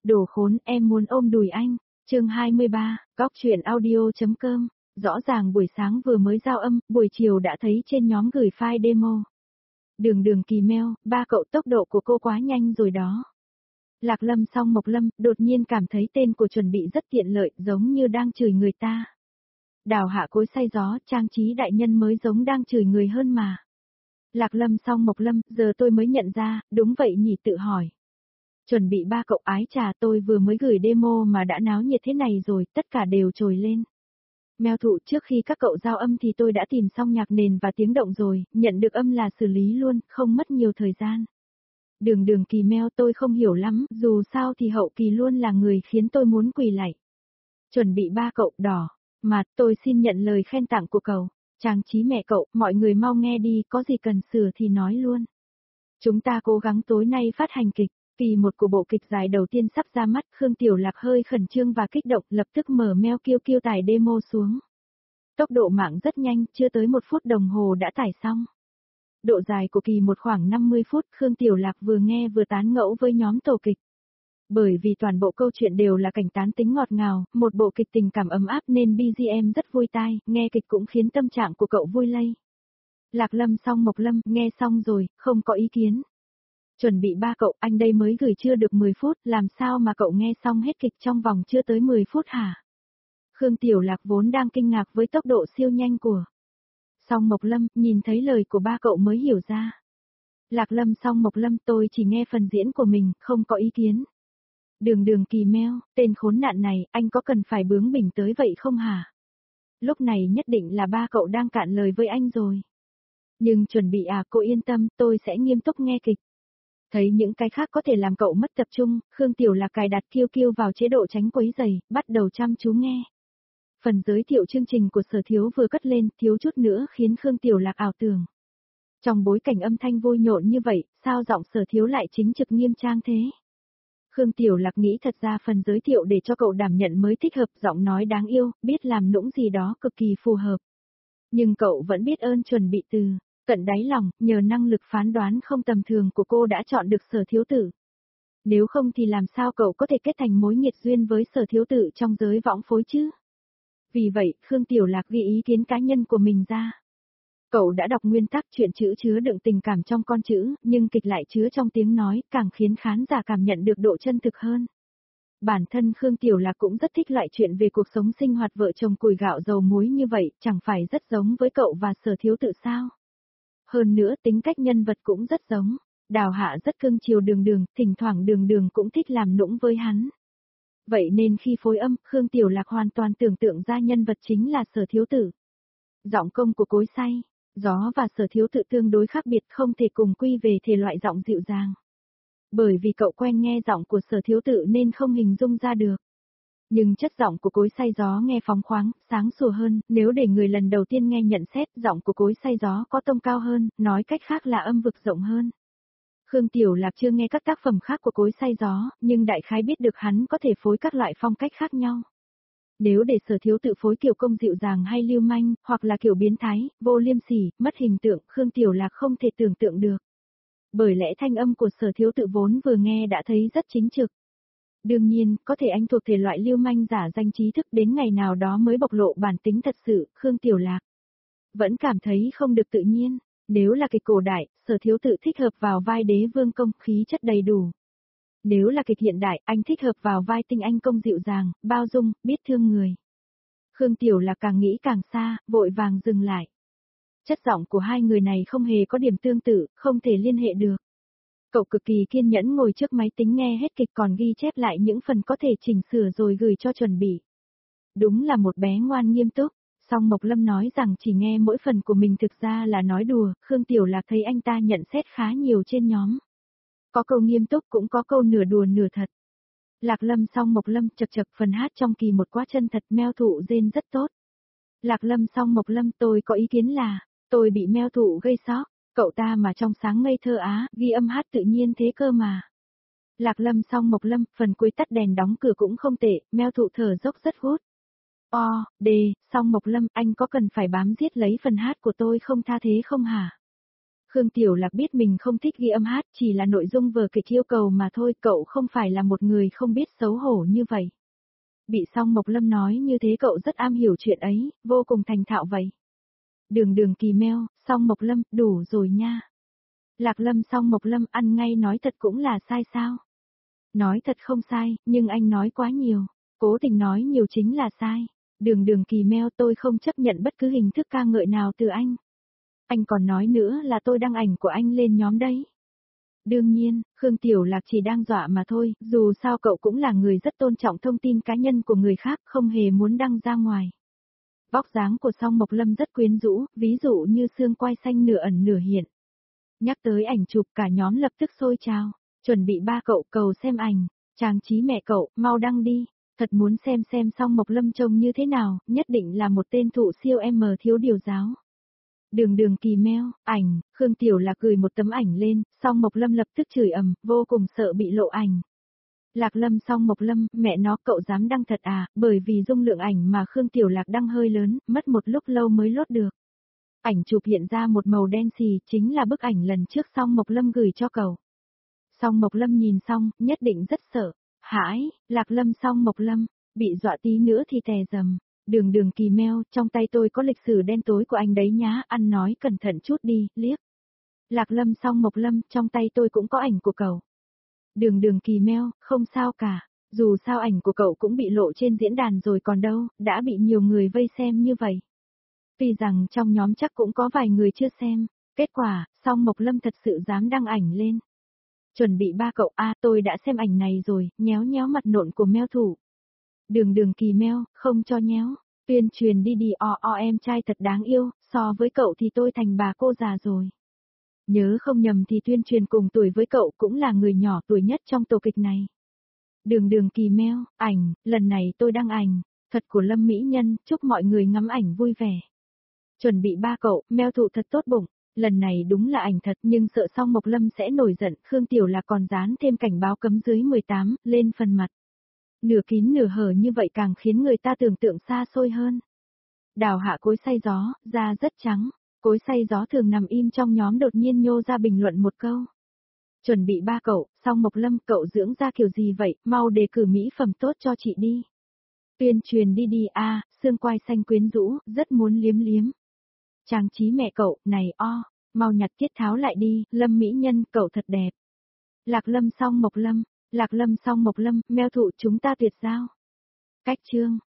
Đồ khốn, em muốn ôm đùi anh. Chương 23, góc truyện audio.com. Rõ ràng buổi sáng vừa mới giao âm, buổi chiều đã thấy trên nhóm gửi file demo. Đường kỳ mail, ba cậu tốc độ của cô quá nhanh rồi đó. Lạc Lâm song Mộc Lâm, đột nhiên cảm thấy tên của chuẩn bị rất tiện lợi, giống như đang chửi người ta. Đào hạ cối xay gió, trang trí đại nhân mới giống đang chửi người hơn mà. Lạc Lâm song Mộc Lâm, giờ tôi mới nhận ra, đúng vậy nhỉ, tự hỏi. Chuẩn bị ba cậu ái trà, tôi vừa mới gửi demo mà đã náo nhiệt thế này rồi, tất cả đều trồi lên. Mèo thụ, trước khi các cậu giao âm thì tôi đã tìm xong nhạc nền và tiếng động rồi, nhận được âm là xử lý luôn, không mất nhiều thời gian. Đường kỳ mail, tôi không hiểu lắm, dù sao thì hậu kỳ luôn là người khiến tôi muốn quỳ lạy. Chuẩn bị ba cậu đỏ, mà tôi xin nhận lời khen tặng của cậu. Trang trí mẹ cậu, mọi người mau nghe đi, có gì cần sửa thì nói luôn. Chúng ta cố gắng tối nay phát hành kịch. Kỳ một của bộ kịch dài đầu tiên sắp ra mắt, Khương Tiểu Lạc hơi khẩn trương và kích động, lập tức mở mail kêu tải demo xuống. Tốc độ mạng rất nhanh, chưa tới 1 phút đồng hồ đã tải xong. Độ dài của kỳ một khoảng 50 phút, Khương Tiểu Lạc vừa nghe vừa tán ngẫu với nhóm tổ kịch. Bởi vì toàn bộ câu chuyện đều là cảnh tán tính ngọt ngào, một bộ kịch tình cảm ấm áp nên BGM rất vui tai, nghe kịch cũng khiến tâm trạng của cậu vui lây. Lạc Lâm song Mộc Lâm, nghe xong rồi, không có ý kiến. Chuẩn bị ba cậu, anh đây mới gửi chưa được 10 phút, làm sao mà cậu nghe xong hết kịch trong vòng chưa tới 10 phút hả? Khương Tiểu Lạc vốn đang kinh ngạc với tốc độ siêu nhanh của Song Mộc Lâm, nhìn thấy lời của ba cậu mới hiểu ra. Lạc Lâm song Mộc Lâm, tôi chỉ nghe phần diễn của mình, không có ý kiến. Đường kỳ mail, tên khốn nạn này, anh có cần phải bướng bỉnh tới vậy không hả? Lúc này nhất định là ba cậu đang cạn lời với anh rồi. Nhưng chuẩn bị cô yên tâm, tôi sẽ nghiêm túc nghe kịch. Thấy những cái khác có thể làm cậu mất tập trung, Khương Tiểu Lạc cài đặt kiêu vào chế độ tránh quấy rầy, bắt đầu chăm chú nghe. Phần giới thiệu chương trình của Sở Thiếu vừa cất lên, thiếu chút nữa khiến Khương Tiểu Lạc ảo tưởng. Trong bối cảnh âm thanh vui nhộn như vậy, sao giọng Sở Thiếu lại chính trực nghiêm trang thế? Khương Tiểu Lạc nghĩ thật ra phần giới thiệu để cho cậu đảm nhận mới thích hợp, giọng nói đáng yêu, biết làm nũng gì đó cực kỳ phù hợp. Nhưng cậu vẫn biết ơn chuẩn bị từ tận đáy lòng, nhờ năng lực phán đoán không tầm thường của cô đã chọn được Sở Thiếu Tử. Nếu không thì làm sao cậu có thể kết thành mối nghiệt duyên với Sở Thiếu Tử trong giới võng phối chứ? Vì vậy, Khương Tiểu Lạc ghi ý kiến cá nhân của mình ra. Cậu đã đọc nguyên tắc chuyện chữ chứa đựng tình cảm trong con chữ, nhưng kịch lại chứa trong tiếng nói, càng khiến khán giả cảm nhận được độ chân thực hơn. Bản thân Khương Tiểu Lạc cũng rất thích loại chuyện về cuộc sống sinh hoạt vợ chồng củi gạo dầu muối như vậy, chẳng phải rất giống với cậu và Sở Thiếu Tự sao? Hơn nữa tính cách nhân vật cũng rất giống. Đào Hạ rất cưng chiều đường, thỉnh thoảng đường cũng thích làm nũng với hắn. Vậy nên khi phối âm, Khương Tiểu Lạc hoàn toàn tưởng tượng ra nhân vật chính là Sở Thiếu Tử. Giọng công của cối xay, gió và Sở Thiếu Tự tương đối khác biệt, không thể cùng quy về thể loại giọng dịu dàng. Bởi vì cậu quen nghe giọng của Sở Thiếu Tự nên không hình dung ra được. Nhưng chất giọng của cối xay gió nghe phóng khoáng, sáng sủa hơn, nếu để người lần đầu tiên nghe nhận xét giọng của cối xay gió có tông cao hơn, nói cách khác là âm vực rộng hơn. Khương Tiểu Lạc chưa nghe các tác phẩm khác của cối xay gió, nhưng đại khái biết được hắn có thể phối các loại phong cách khác nhau. Nếu để Sở Thiếu Tự phối kiểu công dịu dàng hay lưu manh, hoặc là kiểu biến thái, vô liêm sỉ, mất hình tượng, Khương Tiểu Lạc không thể tưởng tượng được. Bởi lẽ thanh âm của Sở Thiếu Tự vốn vừa nghe đã thấy rất chính trực. Đương nhiên, có thể anh thuộc thể loại lưu manh giả danh trí thức, đến ngày nào đó mới bộc lộ bản tính thật sự, Khương Tiểu Lạc vẫn cảm thấy không được tự nhiên. Nếu là kịch cổ đại, Sở Thiếu Tự thích hợp vào vai đế vương công, khí chất đầy đủ. Nếu là kịch hiện đại, anh thích hợp vào vai tinh anh công dịu dàng, bao dung, biết thương người. Khương Tiểu Lạc càng nghĩ càng xa, vội vàng dừng lại. Chất giọng của hai người này không hề có điểm tương tự, không thể liên hệ được. Cậu cực kỳ kiên nhẫn ngồi trước máy tính nghe hết kịch, còn ghi chép lại những phần có thể chỉnh sửa rồi gửi cho chuẩn bị. Đúng là một bé ngoan nghiêm túc. Song Mộc Lâm nói rằng chỉ nghe mỗi phần của mình thực ra là nói đùa, Khương Tiểu Lạc thấy anh ta nhận xét khá nhiều trên nhóm. Có câu nghiêm túc cũng có câu nửa đùa nửa thật. Lạc Lâm song Mộc Lâm chật phần hát trong kỳ một quá chân thật, meo thụ rên rất tốt. Lạc Lâm song Mộc Lâm, tôi có ý kiến là, tôi bị meo thụ gây sốc, cậu ta mà trong sáng ngây thơ á, ghi âm hát tự nhiên thế cơ mà. Lạc Lâm song Mộc Lâm, phần cuối tắt đèn đóng cửa cũng không tệ, meo thụ thở dốc rất hút. Song Mộc Lâm, anh có cần phải bám giết lấy phần hát của tôi không tha thế không hả? Khương Tiểu Lạc biết mình không thích ghi âm hát, chỉ là nội dung vở kịch yêu cầu mà thôi, cậu không phải là một người không biết xấu hổ như vậy. Bị Song Mộc Lâm nói như thế cậu rất am hiểu chuyện ấy, vô cùng thành thạo vậy. Đường Kỳ meo, Song Mộc Lâm, đủ rồi nha. Lạc Lâm Song Mộc Lâm ăn ngay nói thật cũng là sai sao? Nói thật không sai, nhưng anh nói quá nhiều. Cố tình nói nhiều chính là sai. Đường Kỳ meo tôi không chấp nhận bất cứ hình thức ca ngợi nào từ anh. Anh còn nói nữa là tôi đăng ảnh của anh lên nhóm đấy. Đương nhiên, Khương Tiểu Lạc chỉ đang dọa mà thôi, dù sao cậu cũng là người rất tôn trọng thông tin cá nhân của người khác, không hề muốn đăng ra ngoài. Vóc dáng của Song Mộc Lâm rất quyến rũ, ví dụ như xương quai xanh nửa ẩn nửa hiện. Nhắc tới ảnh chụp cả nhóm lập tức sôi trào, chuẩn bị ba cậu cầu xem ảnh, chàng trí mẹ cậu, mau đăng đi, thật muốn xem Song Mộc Lâm trông như thế nào, nhất định là một tên thụ siêu thiếu điều giáo. Đường Kỳ meo, ảnh, Khương Tiểu Lạc gửi một tấm ảnh lên, Song Mộc Lâm lập tức chửi ầm, vô cùng sợ bị lộ ảnh. Lạc Lâm Song Mộc Lâm, mẹ nó cậu dám đăng thật à, bởi vì dung lượng ảnh mà Khương Tiểu Lạc đăng hơi lớn, mất một lúc lâu mới lốt được. Ảnh chụp hiện ra một màu đen xì, chính là bức ảnh lần trước Song Mộc Lâm gửi cho cậu. Song Mộc Lâm nhìn xong, nhất định rất sợ. Hãi, Lạc Lâm Song Mộc Lâm, bị dọa tí nữa thì tè dầm. Đường Kỳ meo, trong tay tôi có lịch sử đen tối của anh đấy nhá, ăn nói cẩn thận chút đi, liếc. Lạc Lâm Song Mộc Lâm, trong tay tôi cũng có ảnh của cậu. Đường Kỳ meo, không sao cả, dù sao ảnh của cậu cũng bị lộ trên diễn đàn rồi còn đâu, đã bị nhiều người vây xem như vậy. Vì rằng trong nhóm chắc cũng có vài người chưa xem, kết quả, Song Mộc Lâm thật sự dám đăng ảnh lên. Chuẩn bị ba cậu tôi đã xem ảnh này rồi, nhéo nhéo mặt nộn của meo thủ. Đường Kỳ meo, không cho nhéo, tuyên truyền đi em trai thật đáng yêu, so với cậu thì tôi thành bà cô già rồi. Nhớ không nhầm thì tuyên truyền cùng tuổi với cậu cũng là người nhỏ tuổi nhất trong tổ kịch này. Đường Kỳ meo, ảnh, lần này tôi đăng ảnh, thật của Lâm Mỹ Nhân, chúc mọi người ngắm ảnh vui vẻ. Chuẩn bị ba cậu, meo thụ thật tốt bụng, lần này đúng là ảnh thật nhưng sợ Song Mộc Lâm sẽ nổi giận, Khương Tiểu Lạc còn dán thêm cảnh báo cấm dưới 18, lên phần mặt. Nửa kín nửa hở như vậy càng khiến người ta tưởng tượng xa xôi hơn. Đào Hạ cối xay gió, da rất trắng, cối xay gió thường nằm im trong nhóm đột nhiên nhô ra bình luận một câu. Chuẩn bị ba cậu, Song Mộc Lâm cậu dưỡng da kiểu gì vậy, mau đề cử mỹ phẩm tốt cho chị đi. Tuyên truyền đi xương quai xanh quyến rũ, rất muốn liếm. Chàng trí mẹ cậu, này mau nhặt tiết tháo lại đi, Lâm Mỹ Nhân, cậu thật đẹp. Lạc Lâm Song Mộc Lâm, meo thụ chúng ta tuyệt giao. Cách chương.